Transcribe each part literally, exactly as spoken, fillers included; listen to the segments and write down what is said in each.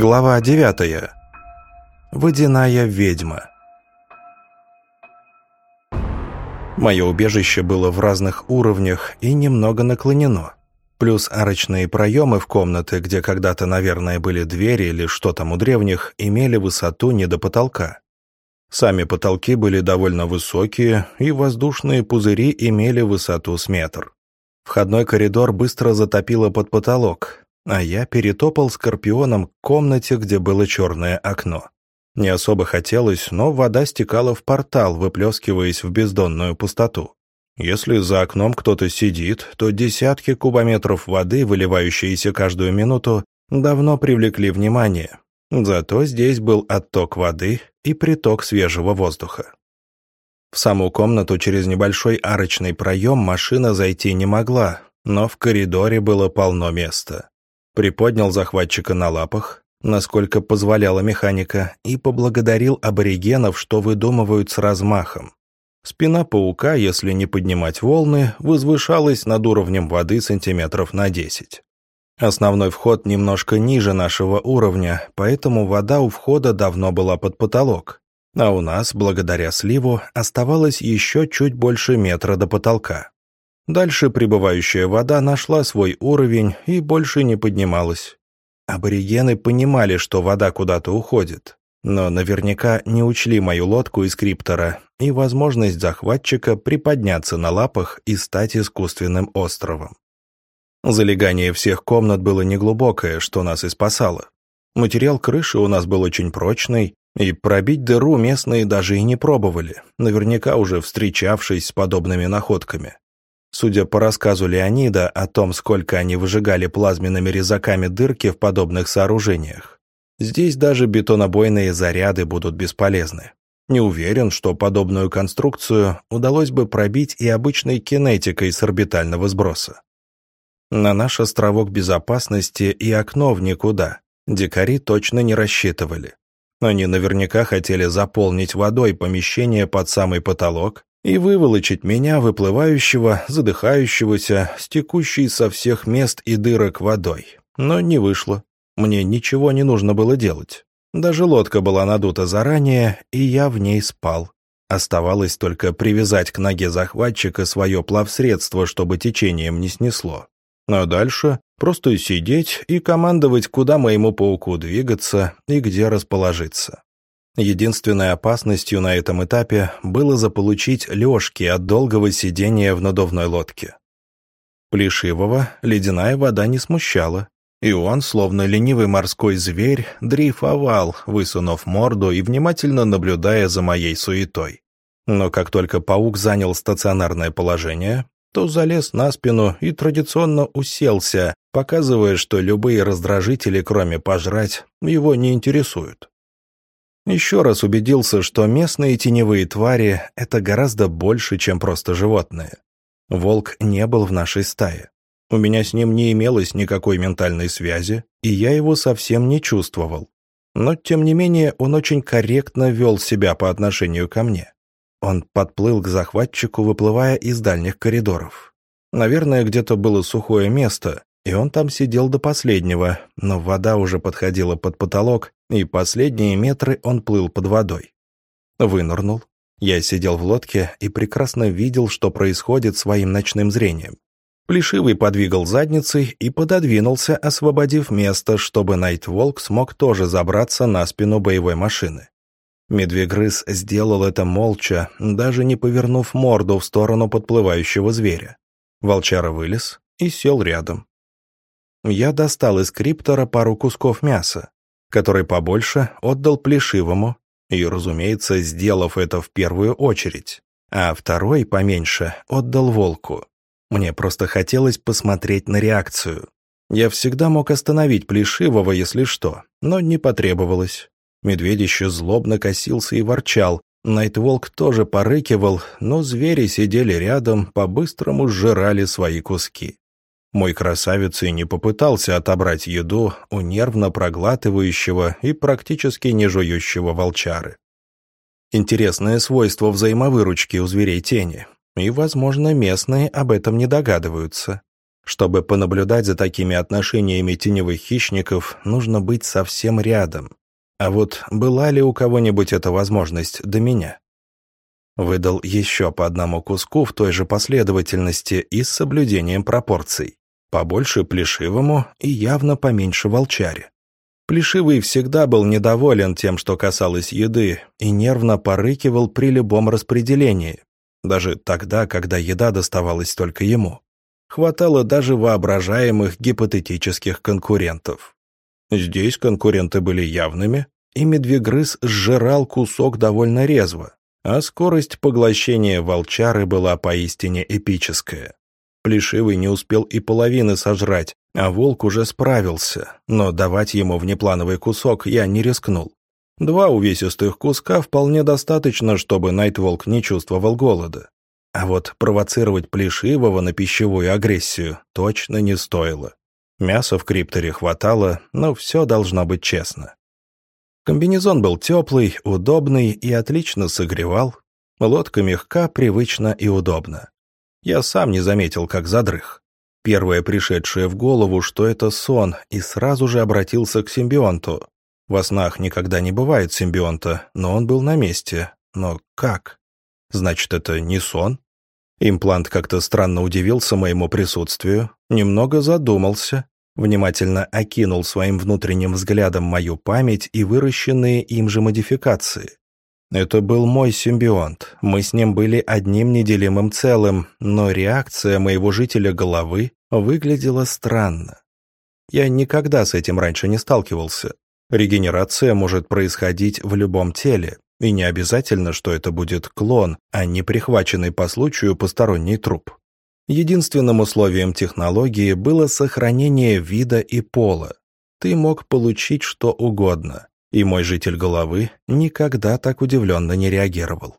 Глава девятая. Водяная ведьма. Мое убежище было в разных уровнях и немного наклонено. Плюс арочные проемы в комнаты, где когда-то, наверное, были двери или что там у древних, имели высоту не до потолка. Сами потолки были довольно высокие, и воздушные пузыри имели высоту с метр. Входной коридор быстро затопило под потолок, а я перетопал скорпионом к комнате, где было черное окно. Не особо хотелось, но вода стекала в портал, выплескиваясь в бездонную пустоту. Если за окном кто-то сидит, то десятки кубометров воды, выливающиеся каждую минуту, давно привлекли внимание. Зато здесь был отток воды и приток свежего воздуха. В саму комнату через небольшой арочный проем машина зайти не могла, но в коридоре было полно места. Приподнял захватчика на лапах, насколько позволяла механика, и поблагодарил аборигенов, что выдумывают с размахом. Спина паука, если не поднимать волны, возвышалась над уровнем воды сантиметров на десять. Основной вход немножко ниже нашего уровня, поэтому вода у входа давно была под потолок, а у нас, благодаря сливу, оставалось еще чуть больше метра до потолка. Дальше прибывающая вода нашла свой уровень и больше не поднималась. Аборигены понимали, что вода куда-то уходит, но наверняка не учли мою лодку из криптора и возможность захватчика приподняться на лапах и стать искусственным островом. Залегание всех комнат было неглубокое, что нас и спасало. Материал крыши у нас был очень прочный, и пробить дыру местные даже и не пробовали, наверняка уже встречавшись с подобными находками. Судя по рассказу Леонида о том, сколько они выжигали плазменными резаками дырки в подобных сооружениях, здесь даже бетонобойные заряды будут бесполезны. Не уверен, что подобную конструкцию удалось бы пробить и обычной кинетикой с орбитального сброса. На наш островок безопасности и окно в никуда дикари точно не рассчитывали. Они наверняка хотели заполнить водой помещение под самый потолок и выволочить меня, выплывающего, задыхающегося, с текущей со всех мест и дырок водой. Но не вышло. Мне ничего не нужно было делать. Даже лодка была надута заранее, и я в ней спал. Оставалось только привязать к ноге захватчика свое плавсредство, чтобы течением не снесло. А дальше просто сидеть и командовать, куда моему пауку двигаться и где расположиться. Единственной опасностью на этом этапе было заполучить лёжки от долгого сидения в надувной лодке. Плешивого ледяная вода не смущала, и он, словно ленивый морской зверь, дрейфовал, высунув морду и внимательно наблюдая за моей суетой. Но как только паук занял стационарное положение, то залез на спину и традиционно уселся, показывая, что любые раздражители, кроме пожрать, его не интересуют. Еще раз убедился, что местные теневые твари — это гораздо больше, чем просто животные. Волк не был в нашей стае. У меня с ним не имелось никакой ментальной связи, и я его совсем не чувствовал. Но, тем не менее, он очень корректно вел себя по отношению ко мне. Он подплыл к захватчику, выплывая из дальних коридоров. Наверное, где-то было сухое место, и он там сидел до последнего, но вода уже подходила под потолок, и последние метры он плыл под водой. Вынырнул. Я сидел в лодке и прекрасно видел, что происходит своим ночным зрением. Плешивый подвигал задницей и пододвинулся, освободив место, чтобы Найтволк смог тоже забраться на спину боевой машины. Медвегрыз сделал это молча, даже не повернув морду в сторону подплывающего зверя. Волчара вылез и сел рядом. Я достал из криптора пару кусков мяса, который побольше отдал Плешивому, и, разумеется, сделав это в первую очередь, а второй, поменьше, отдал волку. Мне просто хотелось посмотреть на реакцию. Я всегда мог остановить Плешивого, если что, но не потребовалось. Медведище злобно косился и ворчал. Найтволк тоже порыкивал, но звери сидели рядом, по-быстрому сжирали свои куски. Мой красавец и не попытался отобрать еду у нервно проглатывающего и практически не жующего волчары. Интересное свойство взаимовыручки у зверей тени, и, возможно, местные об этом не догадываются. Чтобы понаблюдать за такими отношениями теневых хищников, нужно быть совсем рядом. А вот была ли у кого-нибудь эта возможность до меня? Выдал еще по одному куску в той же последовательности и с соблюдением пропорций. Побольше Плешивому и явно поменьше Волчаре. Плешивый всегда был недоволен тем, что касалось еды, и нервно порыкивал при любом распределении, даже тогда, когда еда доставалась только ему. Хватало даже воображаемых гипотетических конкурентов. Здесь конкуренты были явными, и медвегрыз сжирал кусок довольно резво, а скорость поглощения Волчары была поистине эпическая. Плешивый не успел и половины сожрать, а волк уже справился, но давать ему внеплановый кусок я не рискнул. Два увесистых куска вполне достаточно, чтобы Найтволк не чувствовал голода. А вот провоцировать Плешивого на пищевую агрессию точно не стоило. Мяса в крипторе хватало, но все должно быть честно. Комбинезон был теплый, удобный и отлично согревал. Лодка мягка, привычно и удобно. Я сам не заметил, как задрых. Первое пришедшее в голову, что это сон, и сразу же обратился к симбионту. Во снах никогда не бывает симбионта, но он был на месте. Но как? Значит, это не сон? Имплант как-то странно удивился моему присутствию, немного задумался, внимательно окинул своим внутренним взглядом мою память и выращенные им же модификации. Это был мой симбионт, мы с ним были одним неделимым целым, но реакция моего жителя головы выглядела странно. Я никогда с этим раньше не сталкивался. Регенерация может происходить в любом теле, и не обязательно, что это будет клон, а не прихваченный по случаю посторонний труп. Единственным условием технологии было сохранение вида и пола. Ты мог получить что угодно. И мой житель головы никогда так удивленно не реагировал.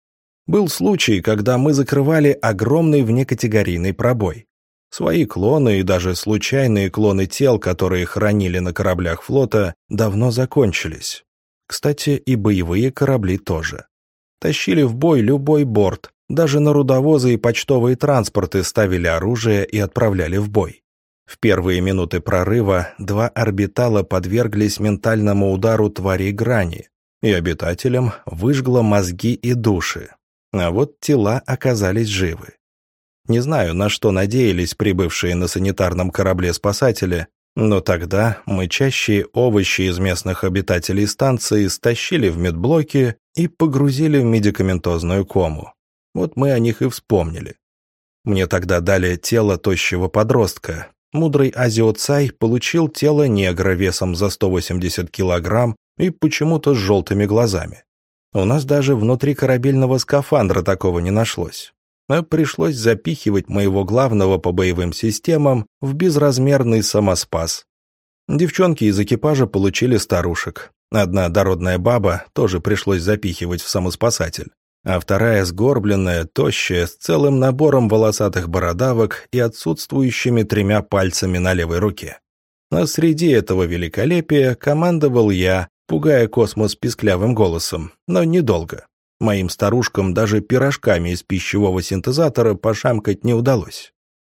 Был случай, когда мы закрывали огромный внекатегорийный пробой. Свои клоны и даже случайные клоны тел, которые хранили на кораблях флота, давно закончились. Кстати, и боевые корабли тоже. Тащили в бой любой борт, даже на рудовозы и почтовые транспорты ставили оружие и отправляли в бой. В первые минуты прорыва два орбитала подверглись ментальному удару тварей грани, и обитателям выжгло мозги и души. А вот тела оказались живы. Не знаю, на что надеялись прибывшие на санитарном корабле спасатели, но тогда мычащие овощи из местных обитателей станции стащили в медблоки и погрузили в медикаментозную кому. Вот мы о них и вспомнили. Мне тогда дали тело тощего подростка. Мудрый Азиоцай получил тело негра весом за сто восемьдесят килограмм и почему-то с желтыми глазами. У нас даже внутри корабельного скафандра такого не нашлось. А пришлось запихивать моего главного по боевым системам в безразмерный самоспас. Девчонки из экипажа получили старушек. Одна дородная баба тоже пришлось запихивать в самоспасатель. А вторая сгорбленная, тощая, с целым набором волосатых бородавок и отсутствующими тремя пальцами на левой руке. А среди этого великолепия командовал я, пугая космос писклявым голосом, но недолго. Моим старушкам даже пирожками из пищевого синтезатора пошамкать не удалось.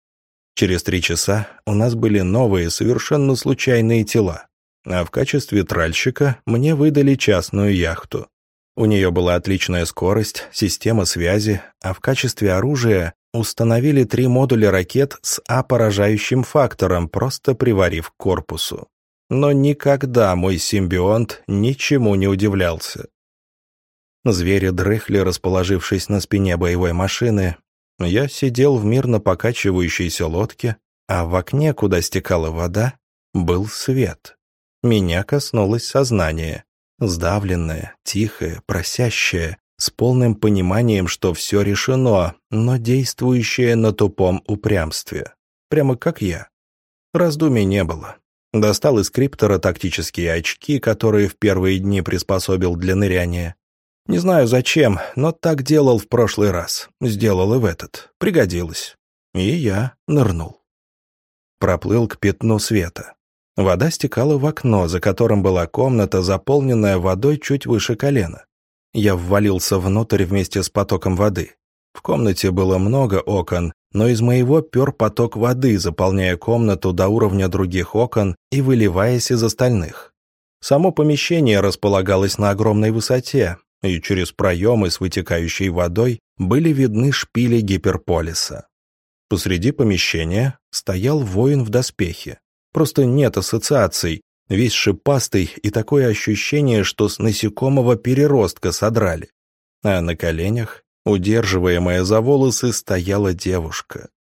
Через три часа у нас были новые, совершенно случайные тела, а в качестве тральщика мне выдали частную яхту. У нее была отличная скорость, система связи, а в качестве оружия установили три модуля ракет с А-поражающим фактором, просто приварив к корпусу. Но никогда мой симбионт ничему не удивлялся. Звери дрыхли, расположившись на спине боевой машины. Я сидел в мирно покачивающейся лодке, а в окне, куда стекала вода, был свет. Меня коснулось сознание. Сдавленное, тихое, просящее, с полным пониманием, что все решено, но действующее на тупом упрямстве. Прямо как я. Раздумий не было. Достал из криптора тактические очки, которые в первые дни приспособил для ныряния. Не знаю зачем, но так делал в прошлый раз. Сделал и в этот. Пригодилось. И я нырнул. Проплыл к пятну света. Вода стекала в окно, за которым была комната, заполненная водой чуть выше колена. Я ввалился внутрь вместе с потоком воды. В комнате было много окон, но из моего пер поток воды, заполняя комнату до уровня других окон и выливаясь из остальных. Само помещение располагалось на огромной высоте, и через проемы с вытекающей водой были видны шпили гиперполиса. Посреди помещения стоял воин в доспехе. Просто нет ассоциаций, весь шипастый, и такое ощущение, что с насекомого переростка содрали. А на коленях, удерживаемая за волосы, стояла девушка.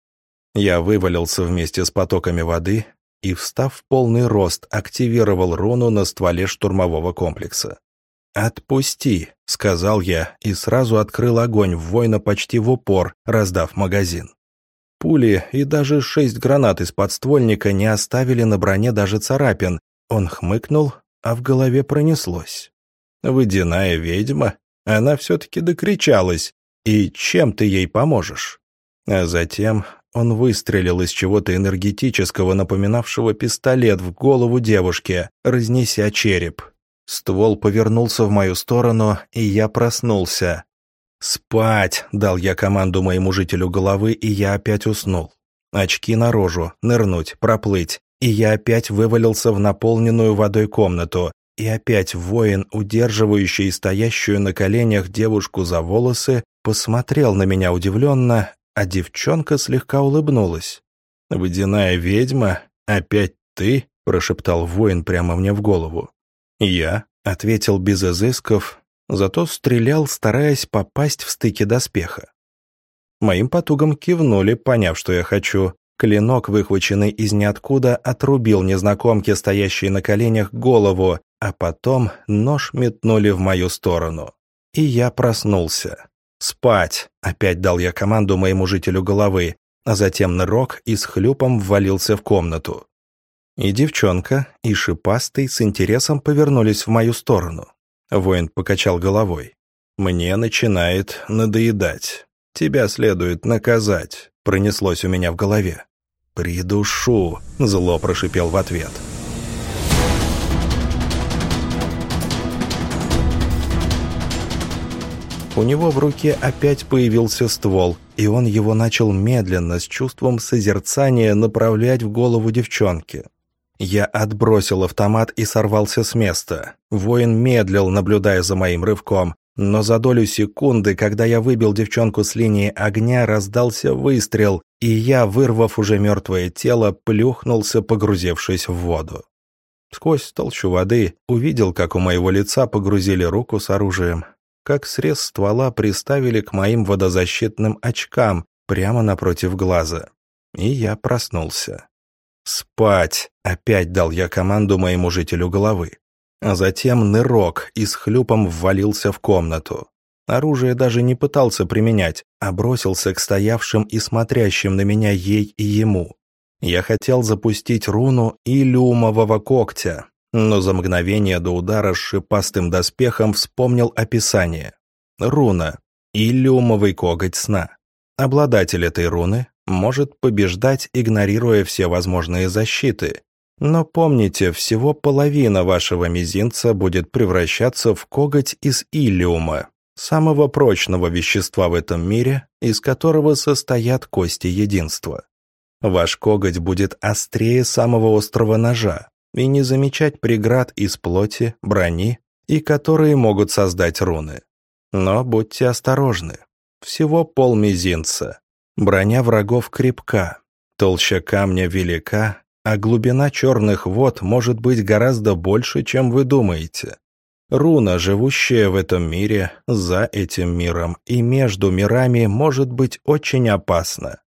Я вывалился вместе с потоками воды и, встав в полный рост, активировал руну на стволе штурмового комплекса. «Отпусти», — сказал я, и сразу открыл огонь в воина почти в упор, раздав магазин. Пули и даже шесть гранат из подствольника не оставили на броне даже царапин. Он хмыкнул, а в голове пронеслось. «Водяная ведьма? Она все-таки докричалась. И чем ты ей поможешь?» А затем он выстрелил из чего-то энергетического, напоминавшего пистолет, в голову девушки, разнеся череп. Ствол повернулся в мою сторону, и я проснулся. «Спать!» — дал я команду моему жителю головы, и я опять уснул. Очки наружу, нырнуть, проплыть, и я опять вывалился в наполненную водой комнату, и опять воин, удерживающий и стоящую на коленях девушку за волосы, посмотрел на меня удивленно, а девчонка слегка улыбнулась. «Водяная ведьма? Опять ты?» — прошептал воин прямо мне в голову. «Я?» — ответил без изысков, зато стрелял, стараясь попасть в стыки доспеха. Моим потугам кивнули, поняв, что я хочу. Клинок, выхваченный из ниоткуда, отрубил незнакомке, стоящей на коленях, голову, а потом нож метнули в мою сторону. И я проснулся. «Спать!» — опять дал я команду моему жителю головы, а затем нырок и с хлюпом ввалился в комнату. И девчонка, и шипастый с интересом повернулись в мою сторону. Воин покачал головой. «Мне начинает надоедать. Тебя следует наказать», — пронеслось у меня в голове. «Придушу», — зло прошипел в ответ. У него в руке опять появился ствол, и он его начал медленно, с чувством созерцания, направлять в голову девчонки. Я отбросил автомат и сорвался с места. Воин медлил, наблюдая за моим рывком, но за долю секунды, когда я выбил девчонку с линии огня, раздался выстрел, и я, вырвав уже мертвое тело, плюхнулся, погрузившись в воду. Сквозь толщу воды увидел, как у моего лица погрузили руку с оружием, как срез ствола приставили к моим водозащитным очкам прямо напротив глаза. И я проснулся. «Спать!» — опять дал я команду моему жителю головы. А затем нырок и с хлюпом ввалился в комнату. Оружие даже не пытался применять, а бросился к стоявшим и смотрящим на меня ей и ему. Я хотел запустить руну иллюмового когтя, но за мгновение до удара с шипастым доспехом вспомнил описание. Руна — иллюмовый коготь сна. Обладатель этой руны может побеждать, игнорируя все возможные защиты. Но помните, всего половина вашего мизинца будет превращаться в коготь из иллиума, самого прочного вещества в этом мире, из которого состоят кости единства. Ваш коготь будет острее самого острого ножа и не замечать преград из плоти, брони, и которые могут создать руны. Но будьте осторожны. Всего полмизинца. Броня врагов крепка, толща камня велика, а глубина черных вод может быть гораздо больше, чем вы думаете. Руна, живущая в этом мире, за этим миром и между мирами, может быть очень опасна.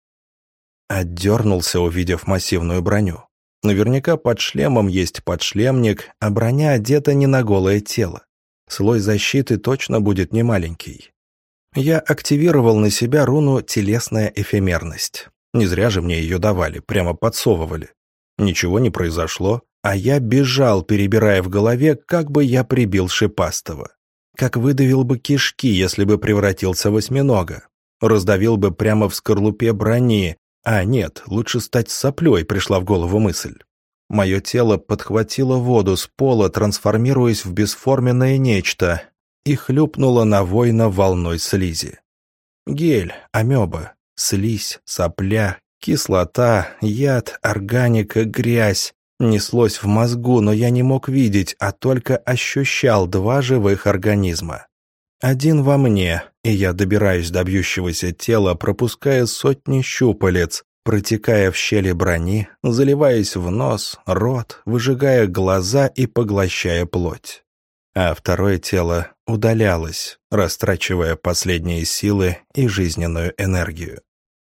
Отдернулся, увидев массивную броню. Наверняка под шлемом есть подшлемник, а броня одета не на голое тело. Слой защиты точно будет немаленький. Я активировал на себя руну «Телесная эфемерность». Не зря же мне ее давали, прямо подсовывали. Ничего не произошло, а я бежал, перебирая в голове, как бы я прибил шипастого. Как выдавил бы кишки, если бы превратился в осьминога. Раздавил бы прямо в скорлупе брони. А нет, лучше стать соплей, пришла в голову мысль. Мое тело подхватило воду с пола, трансформируясь в бесформенное нечто, и хлюпнуло на воина волной слизи. Гель, амеба, Слизь, сопля, кислота, яд, органика, грязь. Неслось в мозгу, но я не мог видеть, а только ощущал два живых организма. Один во мне, и я добираюсь до бьющегося тела, пропуская сотни щупалец, протекая в щели брони, заливаясь в нос, рот, выжигая глаза и поглощая плоть. А второе тело удалялось, растрачивая последние силы и жизненную энергию.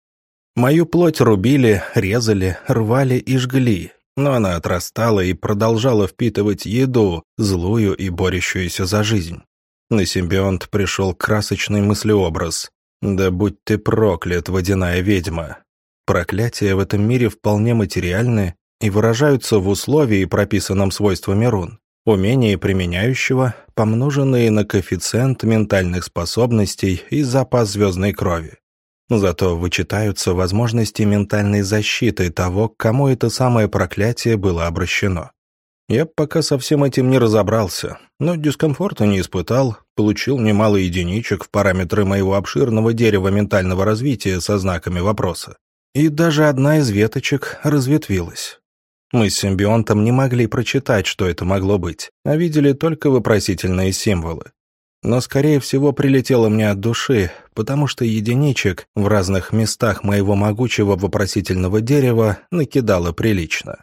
Мою плоть рубили, резали, рвали и жгли, но она отрастала и продолжала впитывать еду, злую и борющуюся за жизнь. На симбионт пришел красочный мыслеобраз. «Да будь ты проклят, водяная ведьма!» Проклятия в этом мире вполне материальны и выражаются в условии, прописанном свойствами рун. Умения применяющего, помноженные на коэффициент ментальных способностей и запас звездной крови. Зато вычитаются возможности ментальной защиты того, к кому это самое проклятие было обращено. Я пока со всем этим не разобрался, но дискомфорта не испытал, получил немало единичек в параметры моего обширного дерева ментального развития со знаками вопроса. И даже одна из веточек разветвилась. Мы с симбионтом не могли прочитать, что это могло быть, а видели только вопросительные символы. Но, скорее всего, прилетело мне от души, потому что единичек в разных местах моего могучего вопросительного дерева накидало прилично.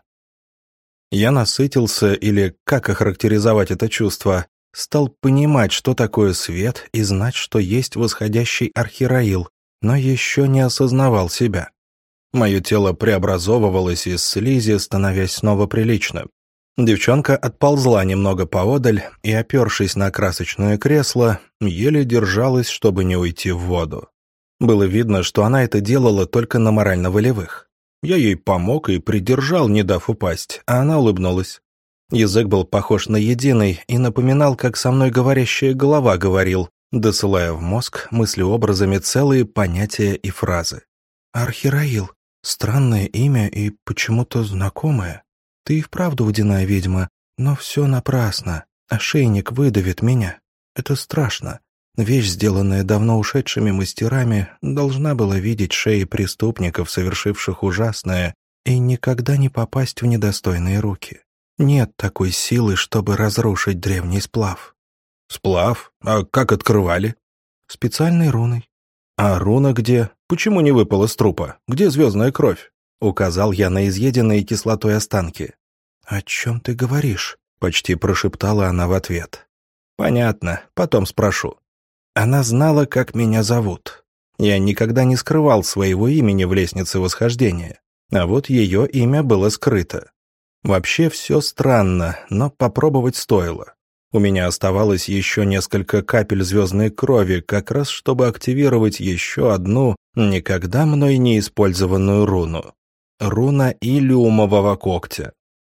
Я насытился, или как охарактеризовать это чувство, стал понимать, что такое свет, и знать, что есть восходящий архираил, но еще не осознавал себя. Мое тело преобразовывалось из слизи, становясь снова приличным. Девчонка отползла немного поодаль и, опершись на красочное кресло, еле держалась, чтобы не уйти в воду. Было видно, что она это делала только на морально-волевых. Я ей помог и придержал, не дав упасть, а она улыбнулась. Язык был похож на единый и напоминал, как со мной говорящая голова говорил, досылая в мозг мыслеобразами целые понятия и фразы. «Архираил. Странное имя и почему-то знакомое. Ты и вправду водяная ведьма, но все напрасно. Ошейник выдавит меня. Это страшно. Вещь, сделанная давно ушедшими мастерами, должна была видеть шеи преступников, совершивших ужасное, и никогда не попасть в недостойные руки. Нет такой силы, чтобы разрушить древний сплав». «Сплав? А как открывали?» «Специальной руной». «А руна где? Почему не выпала с трупа? Где звездная кровь?» Указал я на изъеденные кислотой останки. «О чем ты говоришь?» — почти прошептала она в ответ. «Понятно, потом спрошу». Она знала, как меня зовут. Я никогда не скрывал своего имени в лестнице восхождения, а вот ее имя было скрыто. Вообще все странно, но попробовать стоило. У меня оставалось еще несколько капель звездной крови, как раз чтобы активировать еще одну, никогда мной не использованную руну. Руна Илиумового когтя.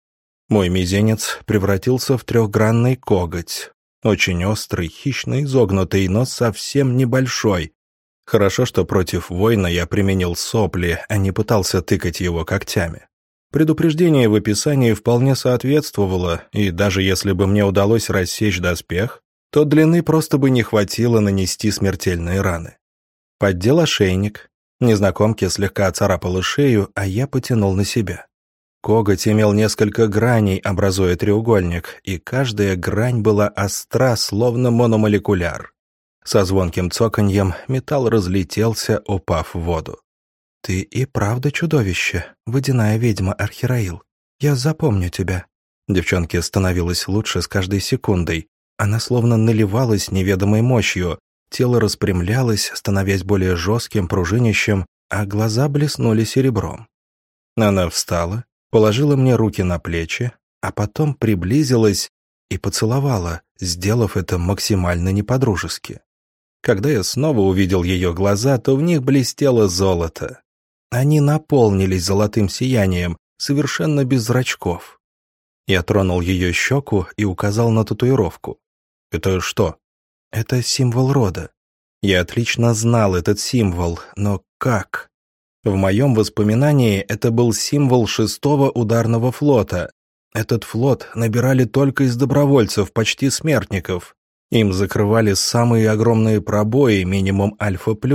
Мой мизинец превратился в трехгранный коготь. Очень острый, хищно изогнутый, но совсем небольшой. Хорошо, что против воина я применил сопли, а не пытался тыкать его когтями. Предупреждение в описании вполне соответствовало, и даже если бы мне удалось рассечь доспех, то длины просто бы не хватило нанести смертельные раны. Поддел ошейник. Незнакомке слегка оцарапала шею, а я потянул на себя. Коготь имел несколько граней, образуя треугольник, и каждая грань была остра, словно мономолекуляр. Со звонким цоканьем металл разлетелся, упав в воду. «Ты и правда чудовище, водяная ведьма Архираил. Я запомню тебя». Девчонке становилось лучше с каждой секундой. Она словно наливалась неведомой мощью, тело распрямлялось, становясь более жестким, пружинищем, а глаза блеснули серебром. Она встала, положила мне руки на плечи, а потом приблизилась и поцеловала, сделав это максимально не-по-дружески. Когда я снова увидел ее глаза, то в них блестело золото. Они наполнились золотым сиянием, совершенно без зрачков. Я тронул ее щеку и указал на татуировку. «Это что?» «Это символ рода. Я отлично знал этот символ, но как?» В моем воспоминании это был символ шестого ударного флота. Этот флот набирали только из добровольцев, почти смертников. Им закрывали самые огромные пробои, минимум Альфа плюс,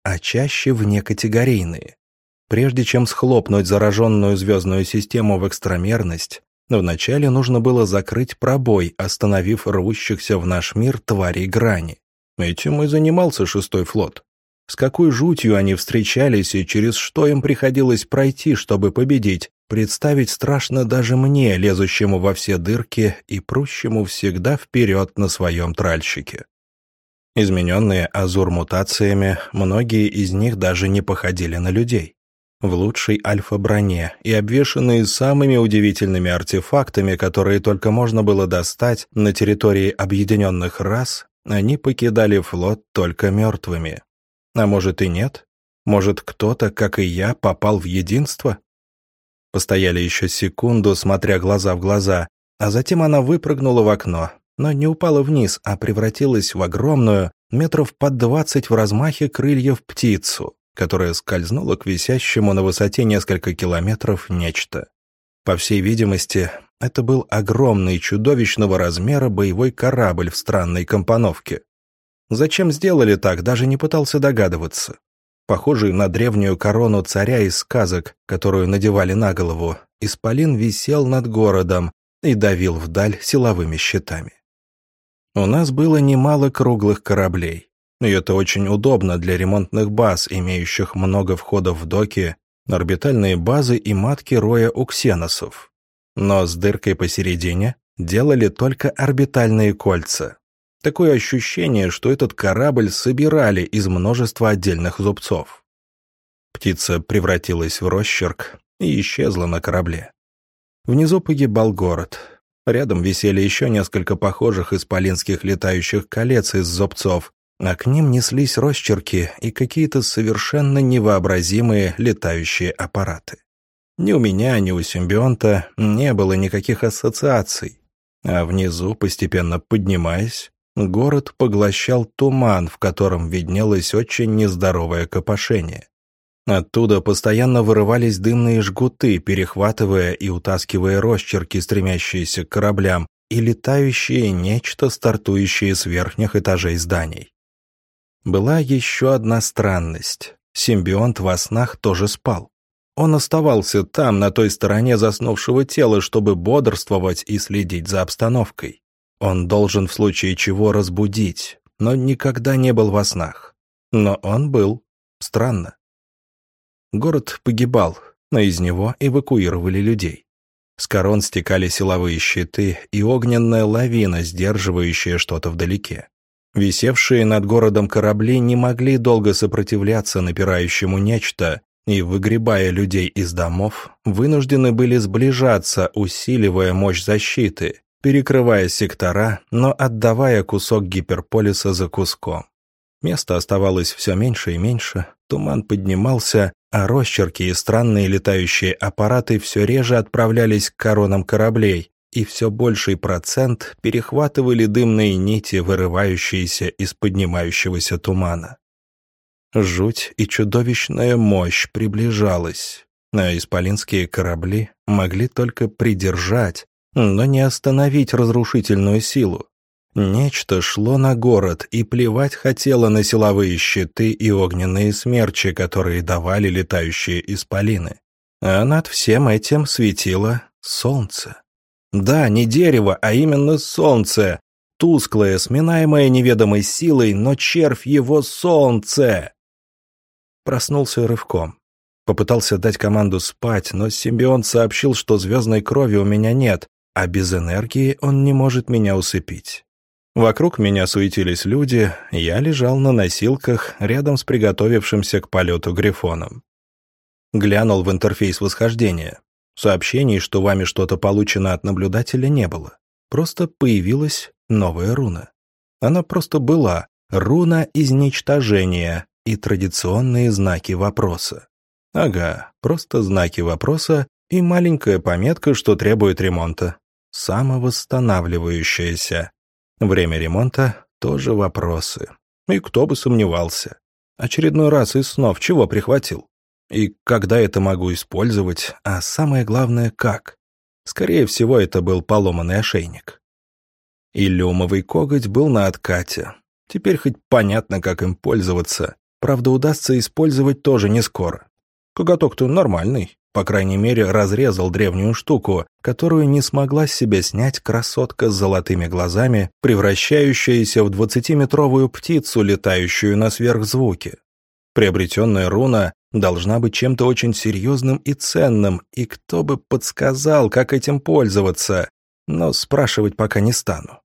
а чаще внекатегорийные. Прежде чем схлопнуть зараженную звездную систему в экстрамерность, вначале нужно было закрыть пробой, остановив рвущихся в наш мир тварей грани. Этим и занимался шестой флот. С какой жутью они встречались и через что им приходилось пройти, чтобы победить, представить страшно даже мне, лезущему во все дырки и прущему всегда вперед на своем тральщике. Измененные азур-мутациями, многие из них даже не походили на людей. В лучшей альфа-броне и обвешанные самыми удивительными артефактами, которые только можно было достать на территории объединенных рас, они покидали флот только мертвыми. А может и нет? Может, кто-то, как и я, попал в единство? Постояли еще секунду, смотря глаза в глаза, а затем она выпрыгнула в окно, но не упала вниз, а превратилась в огромную, метров под двадцать в размахе крыльев птицу, которая скользнула к висящему на высоте несколько километров нечто. По всей видимости, это был огромный чудовищного размера боевой корабль в странной компоновке. Зачем сделали так, даже не пытался догадываться. Похожий на древнюю корону царя из сказок, которую надевали на голову, исполин висел над городом и давил вдаль силовыми щитами. У нас было немало круглых кораблей, и это очень удобно для ремонтных баз, имеющих много входов в доки, орбитальные базы и матки роя у ксеносов. Но с дыркой посередине делали только орбитальные кольца. Такое ощущение, что этот корабль собирали из множества отдельных зубцов. Птица превратилась в росчерк и исчезла на корабле. Внизу погибал город. Рядом висели еще несколько похожих исполинских летающих колец из зубцов, а к ним неслись росчерки и какие-то совершенно невообразимые летающие аппараты. Ни у меня, ни у симбионта не было никаких ассоциаций, а внизу, постепенно поднимаясь, город поглощал туман, в котором виднелось очень нездоровое копошение. Оттуда постоянно вырывались дымные жгуты, перехватывая и утаскивая росчерки, стремящиеся к кораблям, и летающие нечто, стартующие с верхних этажей зданий. Была еще одна странность. Симбионт во снах тоже спал. Он оставался там, на той стороне заснувшего тела, чтобы бодрствовать и следить за обстановкой. Он должен в случае чего разбудить, но никогда не был во снах. Но он был. Странно. Город погибал, но из него эвакуировали людей. С корон стекали силовые щиты и огненная лавина, сдерживающая что-то вдалеке. Висевшие над городом корабли не могли долго сопротивляться напирающему нечто, и, выгребая людей из домов, вынуждены были сближаться, усиливая мощь защиты, перекрывая сектора, но отдавая кусок гиперполиса за куском. Места оставалось все меньше и меньше, туман поднимался, а росчерки и странные летающие аппараты все реже отправлялись к коронам кораблей, и все больший процент перехватывали дымные нити, вырывающиеся из поднимающегося тумана. Жуть и чудовищная мощь приближалась, а исполинские корабли могли только придержать, но не остановить разрушительную силу. Нечто шло на город и плевать хотело на силовые щиты и огненные смерчи, которые давали летающие исполины. А над всем этим светило солнце. Да, не дерево, а именно солнце. Тусклое, сминаемое неведомой силой, но червь его солнце. Проснулся рывком. Попытался дать команду спать, но симбионт сообщил, что звездной крови у меня нет, а без энергии он не может меня усыпить. Вокруг меня суетились люди, я лежал на носилках рядом с приготовившимся к полету грифоном. Глянул в интерфейс восхождения. Сообщений, что вами что-то получено от наблюдателя, не было. Просто появилась новая руна. Она просто была. Руна изничтожения и традиционные знаки вопроса. Ага, просто знаки вопроса и маленькая пометка, что требует ремонта. Самовосстанавливающаяся. Время ремонта — тоже вопросы. И кто бы сомневался. Очередной раз из снов чего прихватил? И когда это могу использовать, а самое главное, как? Скорее всего, это был поломанный ошейник. Иллюмовый коготь был на откате. Теперь хоть понятно, как им пользоваться. правда, удастся использовать тоже не скоро. Коготок-то нормальный, по крайней мере, разрезал древнюю штуку, которую не смогла с себя снять красотка с золотыми глазами, превращающаяся в двадцатиметровую птицу, летающую на сверхзвуке. Приобретенная руна должна быть чем-то очень серьезным и ценным, и кто бы подсказал, как этим пользоваться, но спрашивать пока не стану.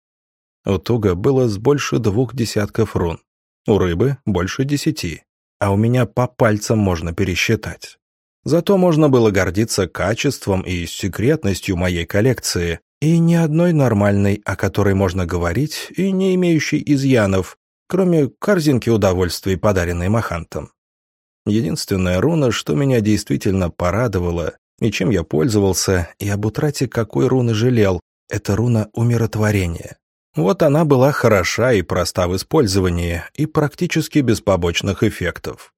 У Туга было с больше двух десятков рун, у рыбы больше десяти, а у меня по пальцам можно пересчитать. Зато можно было гордиться качеством и секретностью моей коллекции, и ни одной нормальной, о которой можно говорить, и не имеющей изъянов, кроме корзинки удовольствий, подаренной Махантом. Единственная руна, что меня действительно порадовала, и чем я пользовался, и об утрате какой руны жалел, это руна умиротворения. Вот она была хороша и проста в использовании, и практически без побочных эффектов.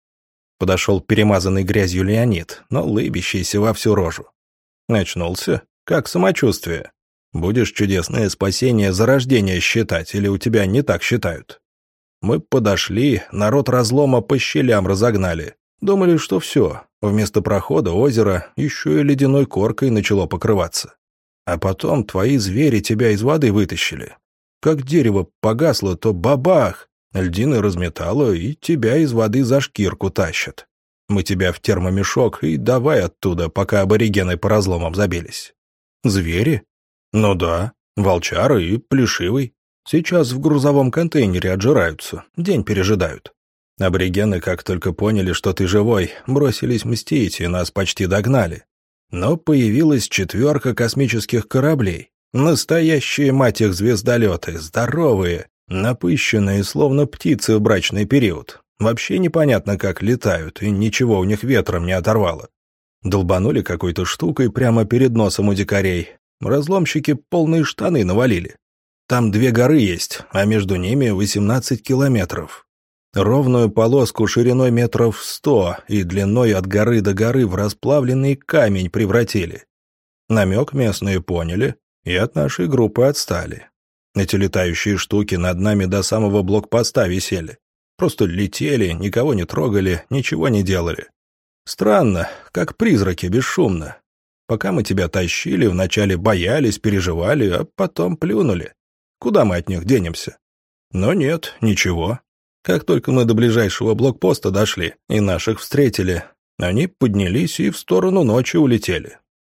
Подошел перемазанный грязью Леонид, но лыбящийся во всю рожу. Очнулся? Как самочувствие? Будешь чудесное спасение за рождение считать, или у тебя не так считают? Мы подошли, народ разлома по щелям разогнали. Думали, что все, вместо прохода озеро еще и ледяной коркой начало покрываться. А потом твои звери тебя из воды вытащили. Как дерево погасло, то бабах! Льдины разметало, и тебя из воды за шкирку тащат. Мы тебя в термомешок и давай оттуда, пока аборигены по разломам забились. Звери? Ну да, волчары и плешивый. Сейчас в грузовом контейнере отжираются, день пережидают. Аборигены, как только поняли, что ты живой, бросились мстить и нас почти догнали. Но появилась четверка космических кораблей. Настоящие, мать их, звездолеты, здоровые, напыщенные, словно птицы в брачный период. Вообще непонятно, как летают, и ничего у них ветром не оторвало. Долбанули какой-то штукой прямо перед носом у дикарей. Разломщики полные штаны навалили. Там две горы есть, а между ними восемнадцать километров. Ровную полоску шириной метров сто и длиной от горы до горы в расплавленный камень превратили. Намек местные поняли и от нашей группы отстали. Эти летающие штуки над нами до самого блокпоста висели. Просто летели, никого не трогали, ничего не делали. Странно, как призраки, бесшумно. Пока мы тебя тащили, вначале боялись, переживали, а потом плюнули. Куда мы от них денемся? Но нет, ничего. Как только мы до ближайшего блокпоста дошли и наших встретили, они поднялись и в сторону ночи улетели.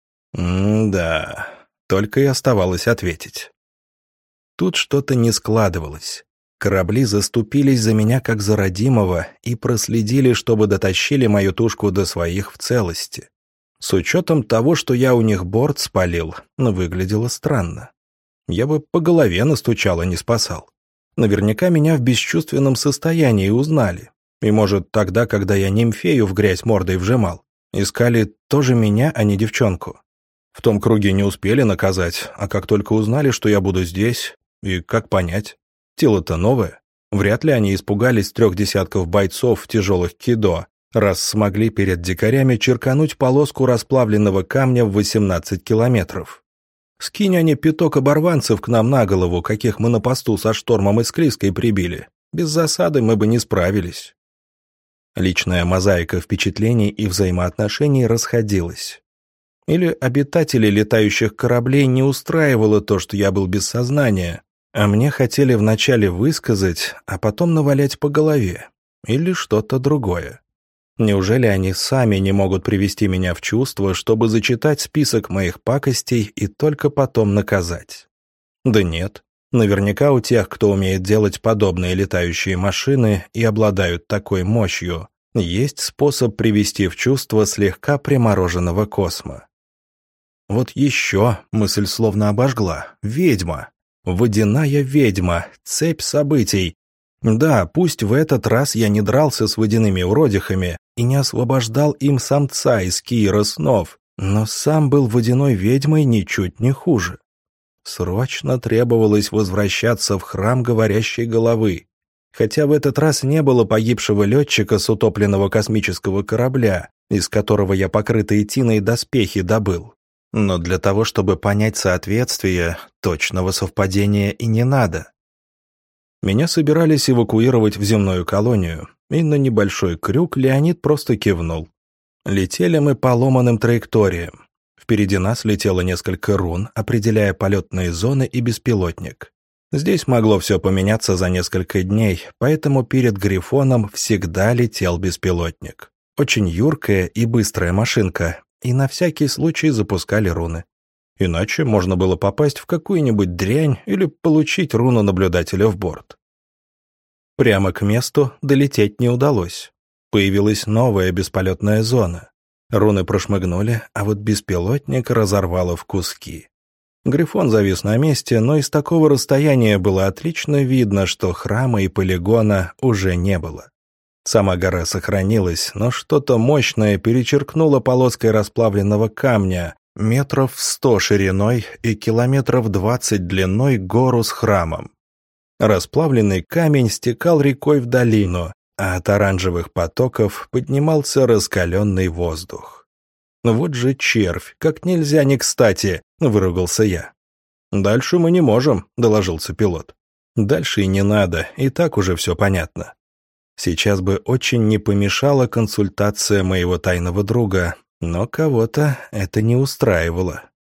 М-да, только и оставалось ответить. Тут что-то не складывалось. Корабли заступились за меня как за родимого и проследили, чтобы дотащили мою тушку до своих в целости. С учетом того, что я у них борт спалил, выглядело странно. Я бы по голове настучал, а не спасал. Наверняка меня в бесчувственном состоянии узнали. И, может, тогда, когда я нимфею в грязь мордой вжимал, искали тоже меня, а не девчонку. В том круге не успели наказать, а как только узнали, что я буду здесь, и как понять? Тело-то новое. Вряд ли они испугались трех десятков бойцов в тяжелых кидо, раз смогли перед дикарями черкануть полоску расплавленного камня в восемнадцать километров. Скинь они пяток оборванцев к нам на голову, каких мы на посту со Штормом и Склизкой прибили. Без засады мы бы не справились. Личная мозаика впечатлений и взаимоотношений расходилась. Или обитателей летающих кораблей не устраивало то, что я был без сознания, а мне хотели вначале высказать, а потом навалять по голове. Или что-то другое. Неужели они сами не могут привести меня в чувство, чтобы зачитать список моих пакостей и только потом наказать? Да нет. Наверняка у тех, кто умеет делать подобные летающие машины и обладают такой мощью, есть способ привести в чувство слегка примороженного космо. Вот еще мысль словно обожгла. Ведьма. Водяная ведьма. Цепь событий. Да, пусть в этот раз я не дрался с водяными уродихами и не освобождал им самца из Киира снов, но сам был водяной ведьмой ничуть не хуже. Срочно требовалось возвращаться в храм говорящей головы. Хотя в этот раз не было погибшего летчика с утопленного космического корабля, из которого я покрытые тиной доспехи добыл. Но для того, чтобы понять соответствие, точного совпадения и не надо. Меня собирались эвакуировать в земную колонию, и на небольшой крюк Леонид просто кивнул. Летели мы по ломаным траекториям. Впереди нас летело несколько рун, определяя полетные зоны и беспилотник. Здесь могло все поменяться за несколько дней, поэтому перед Грифоном всегда летел беспилотник. Очень юркая и быстрая машинка, и на всякий случай запускали руны. Иначе можно было попасть в какую-нибудь дрянь или получить руну наблюдателя в борт. Прямо к месту долететь не удалось. Появилась новая бесполетная зона. Руны прошмыгнули, а вот беспилотник разорвало в куски. Грифон завис на месте, но из такого расстояния было отлично видно, что храма и полигона уже не было. Сама гора сохранилась, но что-то мощное перечеркнуло полоской расплавленного камня, метров сто шириной и километров двадцать длиной гору с храмом. Расплавленный камень стекал рекой в долину, а от оранжевых потоков поднимался раскаленный воздух. «Вот же червь, как нельзя не кстати!» — выругался я. «Дальше мы не можем», — доложился пилот. «Дальше и не надо, и так уже все понятно». Сейчас бы очень не помешала консультация моего тайного друга, но кого-то это не устраивало.